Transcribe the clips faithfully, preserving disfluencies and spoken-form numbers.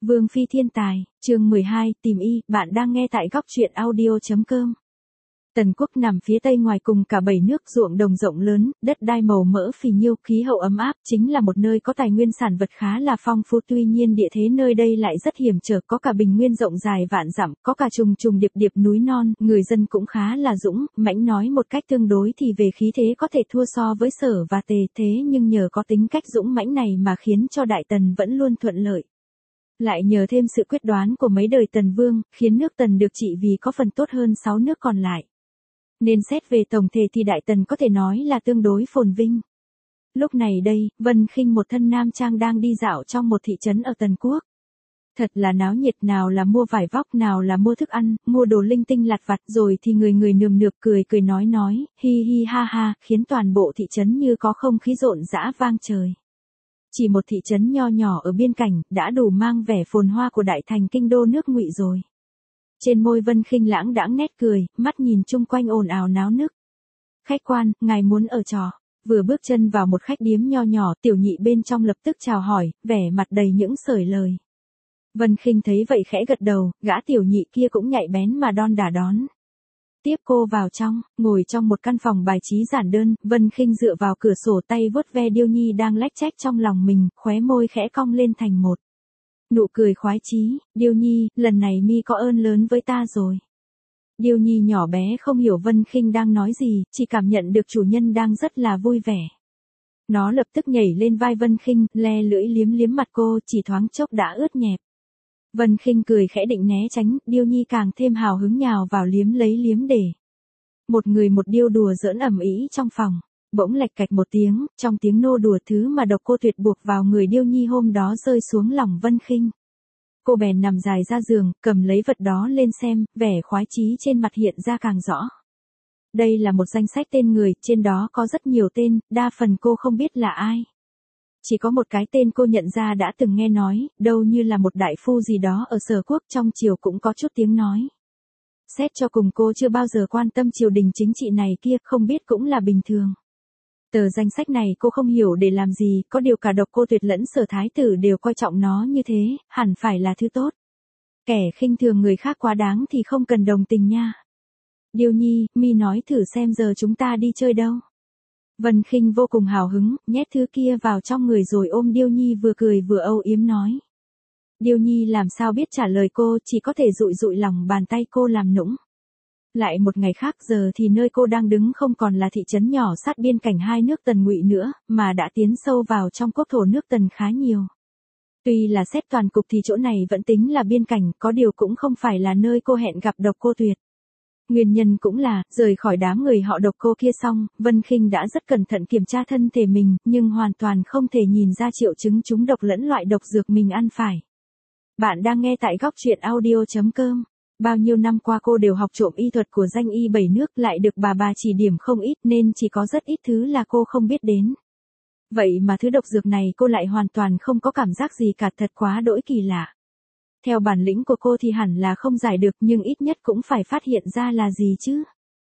Vương Phi thiên tài, chương mười hai, tìm y, bạn đang nghe tại góc truyện audio.com. Tần quốc nằm phía tây ngoài cùng cả bảy nước, ruộng đồng rộng lớn, đất đai màu mỡ phì nhiêu, khí hậu ấm áp, chính là một nơi có tài nguyên sản vật khá là phong phú. Tuy nhiên địa thế nơi đây lại rất hiểm trở, có cả bình nguyên rộng dài vạn dặm, có cả trùng trùng điệp điệp núi non, người dân cũng khá là dũng mãnh, nói một cách tương đối thì về khí thế có thể thua so với Sở và Tề, thế nhưng nhờ có tính cách dũng mãnh này mà khiến cho Đại Tần vẫn luôn thuận lợi. Lại nhờ thêm sự quyết đoán của mấy đời Tần Vương, khiến nước Tần được trị vì có phần tốt hơn sáu nước còn lại. Nên xét về tổng thể thì Đại Tần có thể nói là tương đối phồn vinh. Lúc này đây, Vân Khinh một thân nam trang đang đi dạo trong một thị trấn ở Tần Quốc. Thật là náo nhiệt, nào là mua vải vóc, nào là mua thức ăn, mua đồ linh tinh lặt vặt, rồi thì người người nườm nượp cười cười nói nói, hi hi ha ha, khiến toàn bộ thị trấn như có không khí rộn rã vang trời. Chỉ một thị trấn nho nhỏ ở biên cảnh, đã đủ mang vẻ phồn hoa của đại thành kinh đô nước Ngụy rồi. Trên môi Vân Khinh lãng đãng nét cười, mắt nhìn chung quanh ồn ào náo nức. Khách quan, ngài muốn ở trọ. Vừa bước chân vào một khách điếm nho nhỏ, tiểu nhị bên trong lập tức chào hỏi, vẻ mặt đầy những sởi lời. Vân Khinh thấy vậy khẽ gật đầu, gã tiểu nhị kia cũng nhạy bén mà đon đả đón. Tiếp cô vào trong, ngồi trong một căn phòng bài trí giản đơn, Vân Khinh dựa vào cửa sổ, tay vuốt ve điêu nhi đang lách chách trong lòng mình, khóe môi khẽ cong lên thành một nụ cười khoái chí. Điêu nhi, lần này mi có ơn lớn với ta rồi. Điêu nhi nhỏ bé không hiểu Vân Khinh đang nói gì, chỉ cảm nhận được chủ nhân đang rất là vui vẻ. Nó lập tức nhảy lên vai Vân Khinh, le lưỡi liếm liếm mặt cô, chỉ thoáng chốc đã ướt nhẹp. Vân Khinh cười khẽ định né tránh, Điêu nhi càng thêm hào hứng nhào vào liếm lấy liếm để. Một người một điêu đùa giỡn ầm ĩ trong phòng. Bỗng lạch cạch một tiếng, trong tiếng nô đùa thứ mà độc cô tuyệt buộc vào người Điêu nhi hôm đó rơi xuống lòng Vân Khinh. Cô bèn nằm dài ra giường, cầm lấy vật đó lên xem, vẻ khoái chí trên mặt hiện ra càng rõ. Đây là một danh sách tên người, trên đó có rất nhiều tên, đa phần cô không biết là ai. Chỉ có một cái tên cô nhận ra đã từng nghe nói, đâu như là một đại phu gì đó ở Sở Quốc, trong triều cũng có chút tiếng nói. Xét cho cùng cô chưa bao giờ quan tâm triều đình chính trị này kia, không biết cũng là bình thường. Tờ danh sách này cô không hiểu để làm gì, có điều cả độc cô tuyệt lẫn Sở thái tử đều coi trọng nó như thế, hẳn phải là thứ tốt. Kẻ khinh thường người khác quá đáng thì không cần đồng tình nha. Điêu nhi, mi nói thử xem giờ chúng ta đi chơi đâu. Vân Khinh vô cùng hào hứng, nhét thứ kia vào trong người rồi ôm Điêu nhi vừa cười vừa âu yếm nói. Điêu nhi làm sao biết trả lời cô, chỉ có thể dụi dụi lòng bàn tay cô làm nũng. Lại một ngày khác, giờ thì nơi cô đang đứng không còn là thị trấn nhỏ sát biên cảnh hai nước Tần Ngụy nữa, mà đã tiến sâu vào trong quốc thổ nước Tần khá nhiều. Tuy là xét toàn cục thì chỗ này vẫn tính là biên cảnh, có điều cũng không phải là nơi cô hẹn gặp độc cô tuyệt. Nguyên nhân cũng là, rời khỏi đám người họ độc cô kia xong, Vân Khinh đã rất cẩn thận kiểm tra thân thể mình, nhưng hoàn toàn không thể nhìn ra triệu chứng trúng độc lẫn loại độc dược mình ăn phải. Bạn đang nghe tại góc truyện audio.com. Bao nhiêu năm qua cô đều học trộm y thuật của danh y bảy nước, lại được bà bà chỉ điểm không ít nên chỉ có rất ít thứ là cô không biết đến. Vậy mà thứ độc dược này cô lại hoàn toàn không có cảm giác gì cả, thật quá đỗi kỳ lạ. Theo bản lĩnh của cô thì hẳn là không giải được, nhưng ít nhất cũng phải phát hiện ra là gì chứ.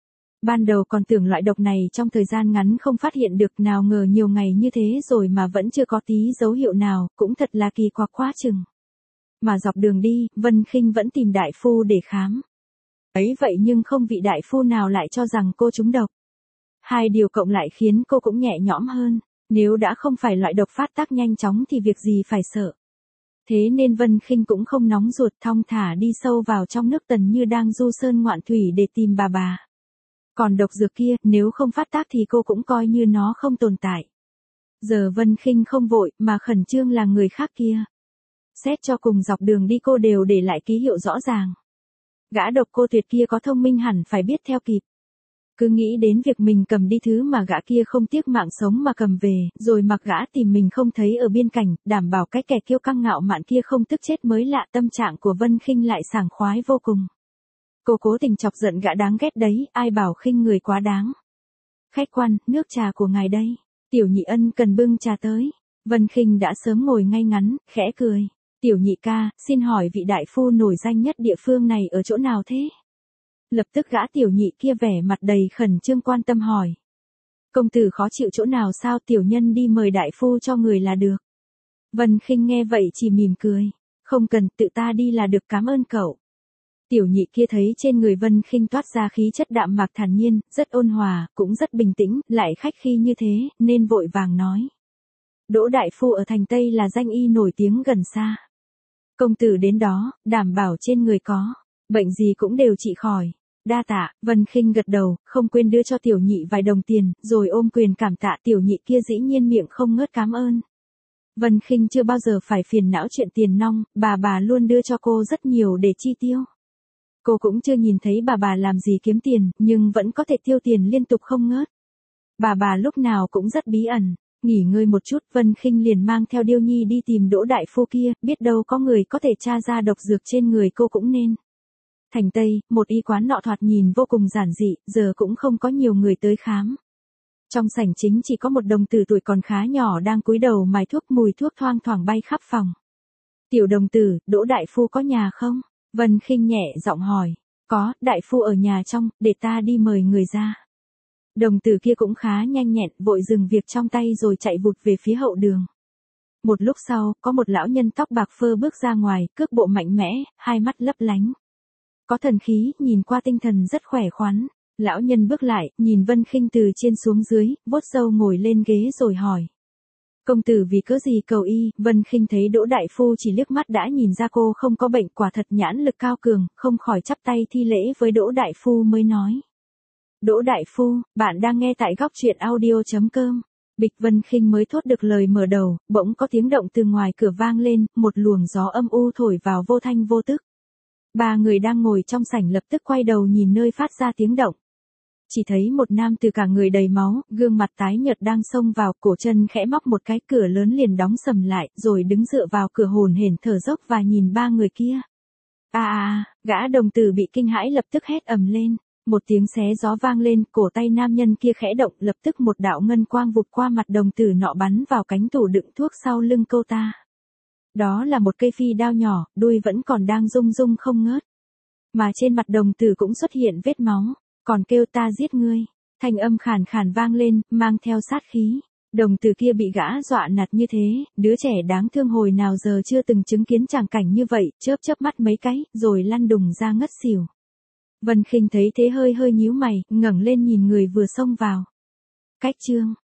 Ban đầu còn tưởng loại độc này trong thời gian ngắn không phát hiện được, nào ngờ nhiều ngày như thế rồi mà vẫn chưa có tí dấu hiệu nào, cũng thật là kỳ quặc quá chừng. Mà dọc đường đi, Vân Khinh vẫn tìm đại phu để khám. Ấy vậy nhưng không vị đại phu nào lại cho rằng cô trúng độc. Hai điều cộng lại khiến cô cũng nhẹ nhõm hơn, nếu đã không phải loại độc phát tác nhanh chóng thì việc gì phải sợ. Thế nên Vân Khinh cũng không nóng ruột, thong thả đi sâu vào trong nước Tần như đang du sơn ngoạn thủy để tìm bà bà. Còn độc dược kia, nếu không phát tác thì cô cũng coi như nó không tồn tại. Giờ Vân Khinh không vội, mà khẩn trương là người khác kia. Xét cho cùng dọc đường đi cô đều để lại ký hiệu rõ ràng. Gã độc cô tuyệt kia có thông minh hẳn phải biết theo kịp. Cứ nghĩ đến việc mình cầm đi thứ mà gã kia không tiếc mạng sống mà cầm về, rồi mặc gã tìm mình không thấy ở biên cảnh, đảm bảo cái kẻ kiêu căng ngạo mạn kia không tức chết mới lạ. Tâm trạng của Vân Khinh lại sảng khoái vô cùng. Cô cố tình chọc giận gã đáng ghét đấy, ai bảo khinh người quá đáng. Khách quan, nước trà của ngài đây. Tiểu nhị ân cần bưng trà tới. Vân Khinh đã sớm ngồi ngay ngắn, khẽ cười. Tiểu nhị ca, xin hỏi vị đại phu nổi danh nhất địa phương này ở chỗ nào thế? Lập tức gã tiểu nhị kia vẻ mặt đầy khẩn trương quan tâm hỏi. Công tử khó chịu chỗ nào sao, tiểu nhân đi mời đại phu cho người là được. Vân Khinh nghe vậy chỉ mỉm cười. Không cần, tự ta đi là được, cảm ơn cậu. Tiểu nhị kia thấy trên người Vân Khinh toát ra khí chất đạm mạc thản nhiên, rất ôn hòa, cũng rất bình tĩnh, lại khách khí như thế, nên vội vàng nói. Đỗ đại phu ở thành Tây là danh y nổi tiếng gần xa. Công tử đến đó, đảm bảo trên người có bệnh gì cũng đều trị khỏi. Đa tạ. Vân Khinh gật đầu, không quên đưa cho tiểu nhị vài đồng tiền, rồi ôm quyền cảm tạ. Tiểu nhị kia dĩ nhiên miệng không ngớt cảm ơn. Vân Khinh chưa bao giờ phải phiền não chuyện tiền nong, bà bà luôn đưa cho cô rất nhiều để chi tiêu. Cô cũng chưa nhìn thấy bà bà làm gì kiếm tiền, nhưng vẫn có thể tiêu tiền liên tục không ngớt. Bà bà lúc nào cũng rất bí ẩn. Nghỉ ngơi một chút, Vân Khinh liền mang theo Điêu Nhi đi tìm Đỗ đại phu kia, biết đâu có người có thể tra ra độc dược trên người cô cũng nên. Thành Tây, một y quán nọ thoạt nhìn vô cùng giản dị, giờ cũng không có nhiều người tới khám. Trong sảnh chính chỉ có một đồng tử tuổi còn khá nhỏ đang cúi đầu mài thuốc, mùi thuốc thoang thoảng bay khắp phòng. Tiểu đồng tử, Đỗ đại phu có nhà không? Vân Khinh nhẹ giọng hỏi. Có, đại phu ở nhà trong, để ta đi mời người ra. Đồng tử kia cũng khá nhanh nhẹn, vội dừng việc trong tay rồi chạy vụt về phía hậu đường. Một lúc sau, có một lão nhân tóc bạc phơ bước ra ngoài, cước bộ mạnh mẽ, hai mắt lấp lánh. Có thần khí, nhìn qua tinh thần rất khỏe khoắn. Lão nhân bước lại, nhìn Vân Khinh từ trên xuống dưới, vuốt râu ngồi lên ghế rồi hỏi. Công tử vì cớ gì cầu y? Vân Khinh thấy Đỗ đại phu chỉ liếc mắt đã nhìn ra cô không có bệnh, quả thật nhãn lực cao cường, không khỏi chắp tay thi lễ với Đỗ đại phu mới nói. Đỗ đại phu, bạn đang nghe tại góc truyện audio chấm com. Bịch. Vân Khinh mới thốt được lời mở đầu, bỗng có tiếng động từ ngoài cửa vang lên, một luồng gió âm u thổi vào vô thanh vô tức. Ba người đang ngồi trong sảnh lập tức quay đầu nhìn nơi phát ra tiếng động. Chỉ thấy một nam từ cả người đầy máu, gương mặt tái nhợt đang xông vào, cổ chân khẽ móc một cái, cửa lớn liền đóng sầm lại, rồi đứng dựa vào cửa hồn hển thở dốc và nhìn ba người kia. À à, gã đồng tử bị kinh hãi lập tức hét ầm lên. Một tiếng xé gió vang lên, cổ tay nam nhân kia khẽ động, lập tức một đạo ngân quang vụt qua mặt đồng tử nọ bắn vào cánh tủ đựng thuốc sau lưng cô ta. Đó là một cây phi đao nhỏ, đuôi vẫn còn đang rung rung không ngớt. Mà trên mặt đồng tử cũng xuất hiện vết máu, còn kêu ta giết ngươi. Thanh âm khàn khàn vang lên, mang theo sát khí. Đồng tử kia bị gã dọa nạt như thế, đứa trẻ đáng thương hồi nào giờ chưa từng chứng kiến tràng cảnh như vậy, chớp chớp mắt mấy cái, rồi lăn đùng ra ngất xỉu. Vân Khinh thấy thế hơi hơi nhíu mày, ngẩng lên nhìn người vừa xông vào. Cách chương